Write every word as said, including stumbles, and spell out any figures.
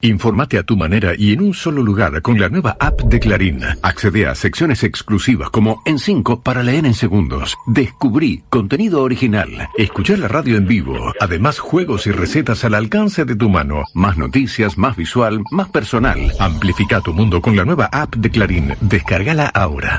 Infórmate a tu manera y en un solo lugar con la nueva app de Clarín. Accede a secciones exclusivas como En cinco para leer en segundos. Descubrí contenido original. Escuchar la radio en vivo. Además, juegos y recetas al alcance de tu mano. Más noticias, más visual, más personal. Amplifica tu mundo con la nueva app de Clarín. Descárgala ahora.